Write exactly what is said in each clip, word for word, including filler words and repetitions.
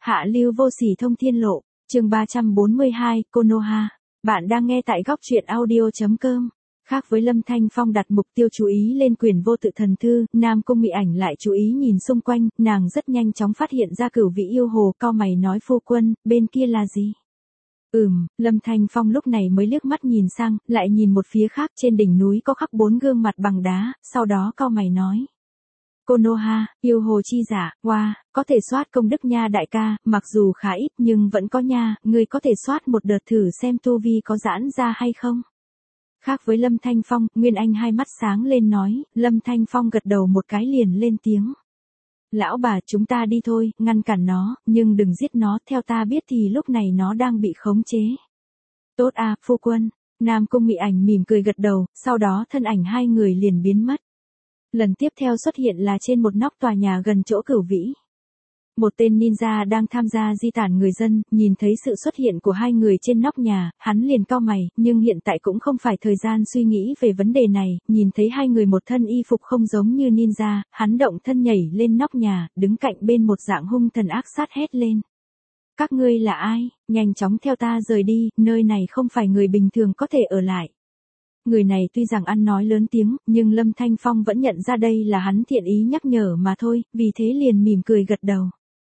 Hạ lưu vô sỉ thông thiên lộ, chương ba trăm bốn mươi hai, Konoha. Bạn đang nghe tại góc truyện audio chấm com. Khác với Lâm Thanh Phong đặt mục tiêu chú ý lên quyền vô tự thần thư, Nam Cung Mị Ảnh lại chú ý nhìn xung quanh, nàng rất nhanh chóng phát hiện ra Cửu Vĩ yêu hồ, cau mày nói phu quân, bên kia là gì? Ừm, Lâm Thanh Phong lúc này mới liếc mắt nhìn sang, lại nhìn một phía khác, trên đỉnh núi có khắc bốn gương mặt bằng đá, sau đó cau mày nói. Konoha, yêu hồ chi giả, wow, có thể soát công đức nha đại ca, mặc dù khá ít nhưng vẫn có nha, ngươi có thể soát một đợt thử xem tu vi có giãn ra hay không. Khác với Lâm Thanh Phong, Nguyên Anh hai mắt sáng lên nói, Lâm Thanh Phong gật đầu một cái liền lên tiếng. Lão bà, chúng ta đi thôi, ngăn cản nó, nhưng đừng giết nó, theo ta biết thì lúc này nó đang bị khống chế. Tốt à, phu quân. Nam Cung Mị Ảnh mỉm cười gật đầu, sau đó thân ảnh hai người liền biến mất. Lần tiếp theo xuất hiện là trên một nóc tòa nhà gần chỗ Cửu Vĩ. Một tên ninja đang tham gia di tản người dân, nhìn thấy sự xuất hiện của hai người trên nóc nhà, hắn liền cau mày, nhưng hiện tại cũng không phải thời gian suy nghĩ về vấn đề này, nhìn thấy hai người một thân y phục không giống như ninja, hắn động thân nhảy lên nóc nhà, đứng cạnh bên một dạng hung thần ác sát hét lên. Các ngươi là ai? Nhanh chóng theo ta rời đi, nơi này không phải người bình thường có thể ở lại. Người này tuy rằng ăn nói lớn tiếng, nhưng Lâm Thanh Phong vẫn nhận ra đây là hắn thiện ý nhắc nhở mà thôi, vì thế liền mỉm cười gật đầu.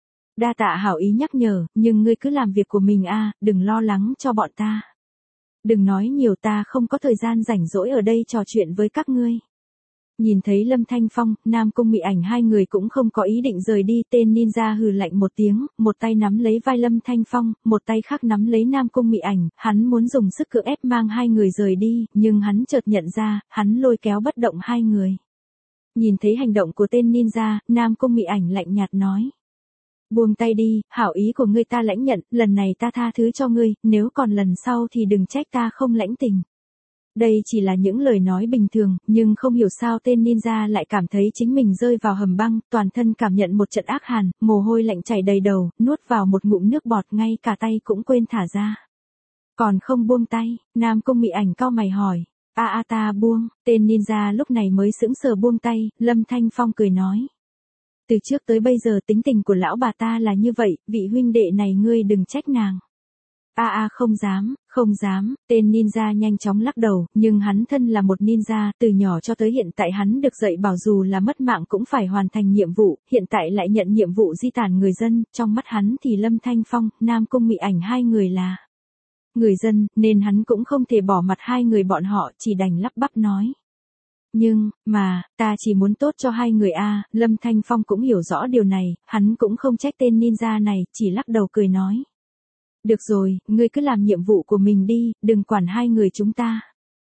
Đa tạ hảo ý nhắc nhở, nhưng ngươi cứ làm việc của mình a, đừng lo lắng cho bọn ta. Đừng nói nhiều, ta không có thời gian rảnh rỗi ở đây trò chuyện với các ngươi. Nhìn thấy Lâm Thanh Phong, Nam Cung Mị Ảnh hai người cũng không có ý định rời đi, tên ninja hừ lạnh một tiếng, một tay nắm lấy vai Lâm Thanh Phong, một tay khác nắm lấy Nam Cung Mị Ảnh, hắn muốn dùng sức cưỡng ép mang hai người rời đi, nhưng hắn chợt nhận ra, hắn lôi kéo bất động hai người. Nhìn thấy hành động của tên ninja, Nam Cung Mị Ảnh lạnh nhạt nói. Buông tay đi, hảo ý của ngươi ta lãnh nhận, lần này ta tha thứ cho ngươi, nếu còn lần sau thì đừng trách ta không lãnh tình. Đây chỉ là những lời nói bình thường, nhưng không hiểu sao tên ninja lại cảm thấy chính mình rơi vào hầm băng, toàn thân cảm nhận một trận ác hàn, mồ hôi lạnh chảy đầy đầu, nuốt vào một ngụm nước bọt, ngay cả tay cũng quên thả ra. Còn không buông tay, Nam Cung Mị Ảnh cau mày hỏi. A a ta buông, tên ninja lúc này mới sững sờ buông tay, Lâm Thanh Phong cười nói. Từ trước tới bây giờ tính tình của lão bà ta là như vậy, vị huynh đệ này ngươi đừng trách nàng. A a không dám, không dám, tên ninja nhanh chóng lắc đầu, nhưng hắn thân là một ninja, từ nhỏ cho tới hiện tại hắn được dạy bảo dù là mất mạng cũng phải hoàn thành nhiệm vụ, hiện tại lại nhận nhiệm vụ di tản người dân, trong mắt hắn thì Lâm Thanh Phong, Nam Cung Mị Ảnh hai người là người dân, nên hắn cũng không thể bỏ mặt hai người bọn họ, chỉ đành lắp bắp nói. Nhưng, mà, ta chỉ muốn tốt cho hai người a. Lâm Thanh Phong cũng hiểu rõ điều này, hắn cũng không trách tên ninja này, chỉ lắc đầu cười nói. Được rồi, ngươi cứ làm nhiệm vụ của mình đi, đừng quản hai người chúng ta.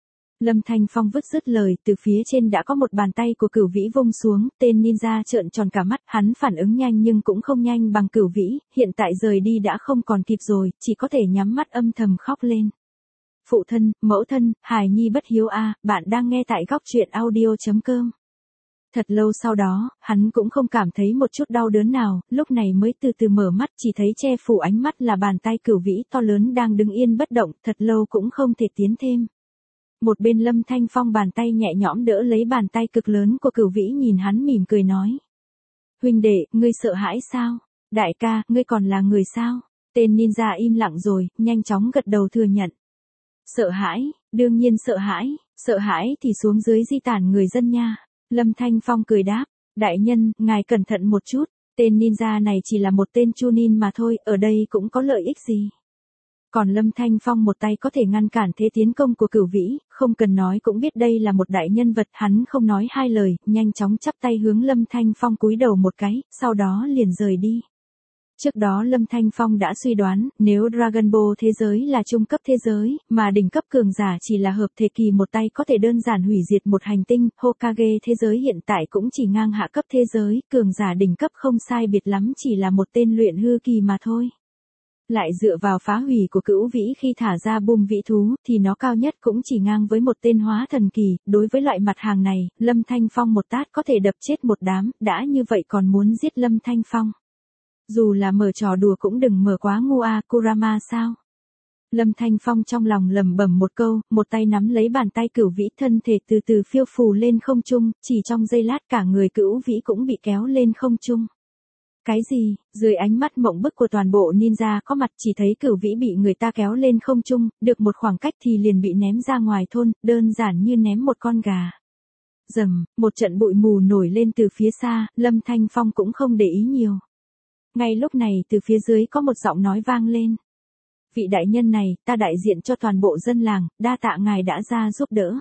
Lâm Thanh Phong vứt dứt lời, từ phía trên đã có một bàn tay của Cửu Vĩ vung xuống, tên ninja trợn tròn cả mắt, hắn phản ứng nhanh nhưng cũng không nhanh bằng Cửu Vĩ, hiện tại rời đi đã không còn kịp rồi, chỉ có thể nhắm mắt âm thầm khóc lên. Phụ thân, mẫu thân, hài nhi bất hiếu a, bạn đang nghe tại góc truyện audio chấm com. Thật lâu sau đó, hắn cũng không cảm thấy một chút đau đớn nào, lúc này mới từ từ mở mắt, chỉ thấy che phủ ánh mắt là bàn tay Cửu Vĩ to lớn đang đứng yên bất động, thật lâu cũng không thể tiến thêm. Một bên Lâm Thanh Phong bàn tay nhẹ nhõm đỡ lấy bàn tay cực lớn của Cửu Vĩ, nhìn hắn mỉm cười nói. Huynh đệ, ngươi sợ hãi sao? Đại ca, ngươi còn là người sao? Tên ninja im lặng rồi, nhanh chóng gật đầu thừa nhận. Sợ hãi, đương nhiên sợ hãi, sợ hãi thì xuống dưới di tản người dân nha. Lâm Thanh Phong cười đáp, đại nhân, ngài cẩn thận một chút, tên ninja này chỉ là một tên chunin mà thôi, ở đây cũng có lợi ích gì. Còn Lâm Thanh Phong một tay có thể ngăn cản thế tiến công của Cửu Vĩ, không cần nói cũng biết đây là một đại nhân vật, hắn không nói hai lời, nhanh chóng chắp tay hướng Lâm Thanh Phong cúi đầu một cái, sau đó liền rời đi. Trước đó Lâm Thanh Phong đã suy đoán, nếu Dragon Ball thế giới là trung cấp thế giới, mà đỉnh cấp cường giả chỉ là hợp thể kỳ một tay có thể đơn giản hủy diệt một hành tinh, Hokage thế giới hiện tại cũng chỉ ngang hạ cấp thế giới, cường giả đỉnh cấp không sai biệt lắm chỉ là một tên luyện hư kỳ mà thôi. Lại dựa vào phá hủy của Cửu Vĩ khi thả ra bùm vĩ thú, thì nó cao nhất cũng chỉ ngang với một tên hóa thần kỳ, đối với loại mặt hàng này, Lâm Thanh Phong một tát có thể đập chết một đám, đã như vậy còn muốn giết Lâm Thanh Phong. Dù là mở trò đùa cũng đừng mở quá ngu a, Kurama sao? Lâm Thanh Phong trong lòng lẩm bẩm một câu, một tay nắm lấy bàn tay Cửu Vĩ, thân thể từ từ phiêu phù lên không trung, chỉ trong giây lát cả người Cửu Vĩ cũng bị kéo lên không trung. Cái gì? Dưới ánh mắt mộng bức của toàn bộ ninja có mặt chỉ thấy Cửu Vĩ bị người ta kéo lên không trung, được một khoảng cách thì liền bị ném ra ngoài thôn, đơn giản như ném một con gà. Rầm, một trận bụi mù nổi lên từ phía xa, Lâm Thanh Phong cũng không để ý nhiều. Ngay lúc này từ phía dưới có một giọng nói vang lên. Vị đại nhân này, ta đại diện cho toàn bộ dân làng, đa tạ ngài đã ra giúp đỡ.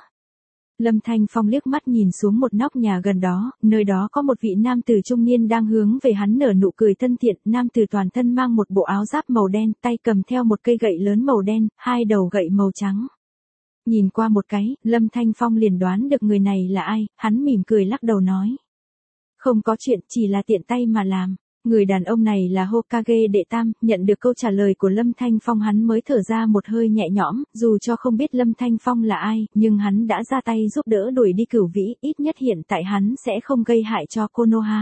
Lâm Thanh Phong liếc mắt nhìn xuống một nóc nhà gần đó, nơi đó có một vị nam tử trung niên đang hướng về hắn nở nụ cười thân thiện, nam tử toàn thân mang một bộ áo giáp màu đen, tay cầm theo một cây gậy lớn màu đen, hai đầu gậy màu trắng. Nhìn qua một cái, Lâm Thanh Phong liền đoán được người này là ai, hắn mỉm cười lắc đầu nói. Không có chuyện, chỉ là tiện tay mà làm. Người đàn ông này là Hokage đệ tam, nhận được câu trả lời của Lâm Thanh Phong hắn mới thở ra một hơi nhẹ nhõm, dù cho không biết Lâm Thanh Phong là ai, nhưng hắn đã ra tay giúp đỡ đuổi đi Cửu Vĩ, ít nhất hiện tại hắn sẽ không gây hại cho Konoha.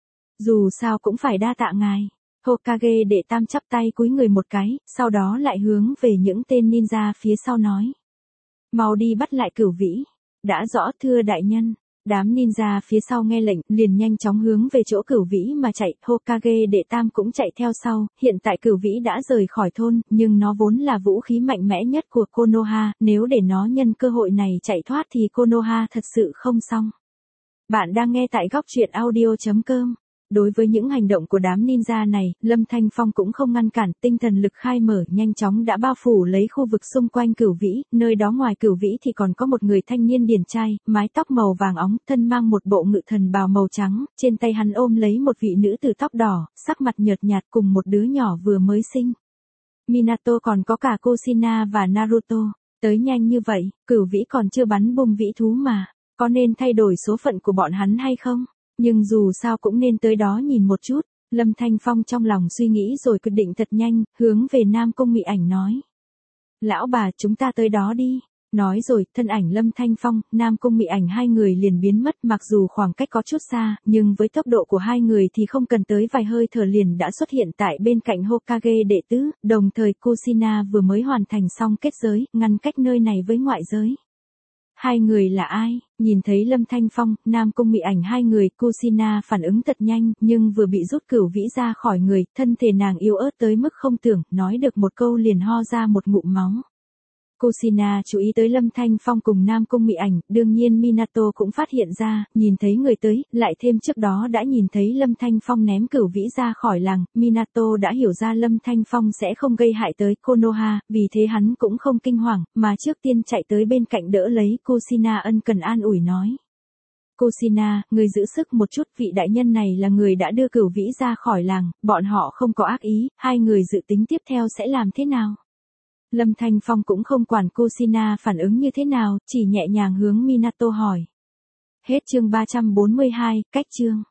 Dù sao cũng phải đa tạ ngài. Hokage đệ tam chắp tay cúi người một cái, sau đó lại hướng về những tên ninja phía sau nói. Mau đi bắt lại Cửu Vĩ. Đã rõ thưa đại nhân. Đám ninja phía sau nghe lệnh, liền nhanh chóng hướng về chỗ Cửu Vĩ mà chạy, Hokage đệ tam cũng chạy theo sau, hiện tại Cửu Vĩ đã rời khỏi thôn, nhưng nó vốn là vũ khí mạnh mẽ nhất của Konoha, nếu để nó nhân cơ hội này chạy thoát thì Konoha thật sự không xong. Bạn đang nghe tại góc truyện audio chấm com. Đối với những hành động của đám ninja này, Lâm Thanh Phong cũng không ngăn cản, tinh thần lực khai mở nhanh chóng đã bao phủ lấy khu vực xung quanh Cửu Vĩ, nơi đó ngoài Cửu Vĩ thì còn có một người thanh niên điển trai, mái tóc màu vàng óng, thân mang một bộ ngự thần bào màu trắng, trên tay hắn ôm lấy một vị nữ tử tóc đỏ, sắc mặt nhợt nhạt cùng một đứa nhỏ vừa mới sinh. Minato còn có cả Kushina và Naruto, tới nhanh như vậy, Cửu Vĩ còn chưa bắn bom vĩ thú mà, có nên thay đổi số phận của bọn hắn hay không? Nhưng dù sao cũng nên tới đó nhìn một chút, Lâm Thanh Phong trong lòng suy nghĩ rồi quyết định thật nhanh, hướng về Nam Cung Mị Ảnh nói. Lão bà chúng ta tới đó đi. Nói rồi, thân ảnh Lâm Thanh Phong, Nam Cung Mị Ảnh hai người liền biến mất mặc dù khoảng cách có chút xa, nhưng với tốc độ của hai người thì không cần tới vài hơi thở liền đã xuất hiện tại bên cạnh Hokage đệ tứ, đồng thời Kushina vừa mới hoàn thành xong kết giới, ngăn cách nơi này với ngoại giới. Hai người là ai? Nhìn thấy Lâm Thanh Phong, Nam Cung Mị Ảnh hai người, Kushina phản ứng thật nhanh, nhưng vừa bị rút Cửu Vĩ ra khỏi người, thân thể nàng yếu ớt tới mức không tưởng, nói được một câu liền ho ra một ngụm máu. Kushina chú ý tới Lâm Thanh Phong cùng Nam Cung Mị Ảnh, đương nhiên Minato cũng phát hiện ra, nhìn thấy người tới, lại thêm trước đó đã nhìn thấy Lâm Thanh Phong ném Cửu Vĩ ra khỏi làng, Minato đã hiểu ra Lâm Thanh Phong sẽ không gây hại tới Konoha, vì thế hắn cũng không kinh hoàng, mà trước tiên chạy tới bên cạnh đỡ lấy Kushina ân cần an ủi nói. Kushina, người giữ sức một chút, vị đại nhân này là người đã đưa Cửu Vĩ ra khỏi làng, bọn họ không có ác ý, hai người dự tính tiếp theo sẽ làm thế nào? Lâm Thanh Phong cũng không quản Kushina phản ứng như thế nào, chỉ nhẹ nhàng hướng Minato hỏi. Hết chương ba trăm bốn mươi hai, cách chương.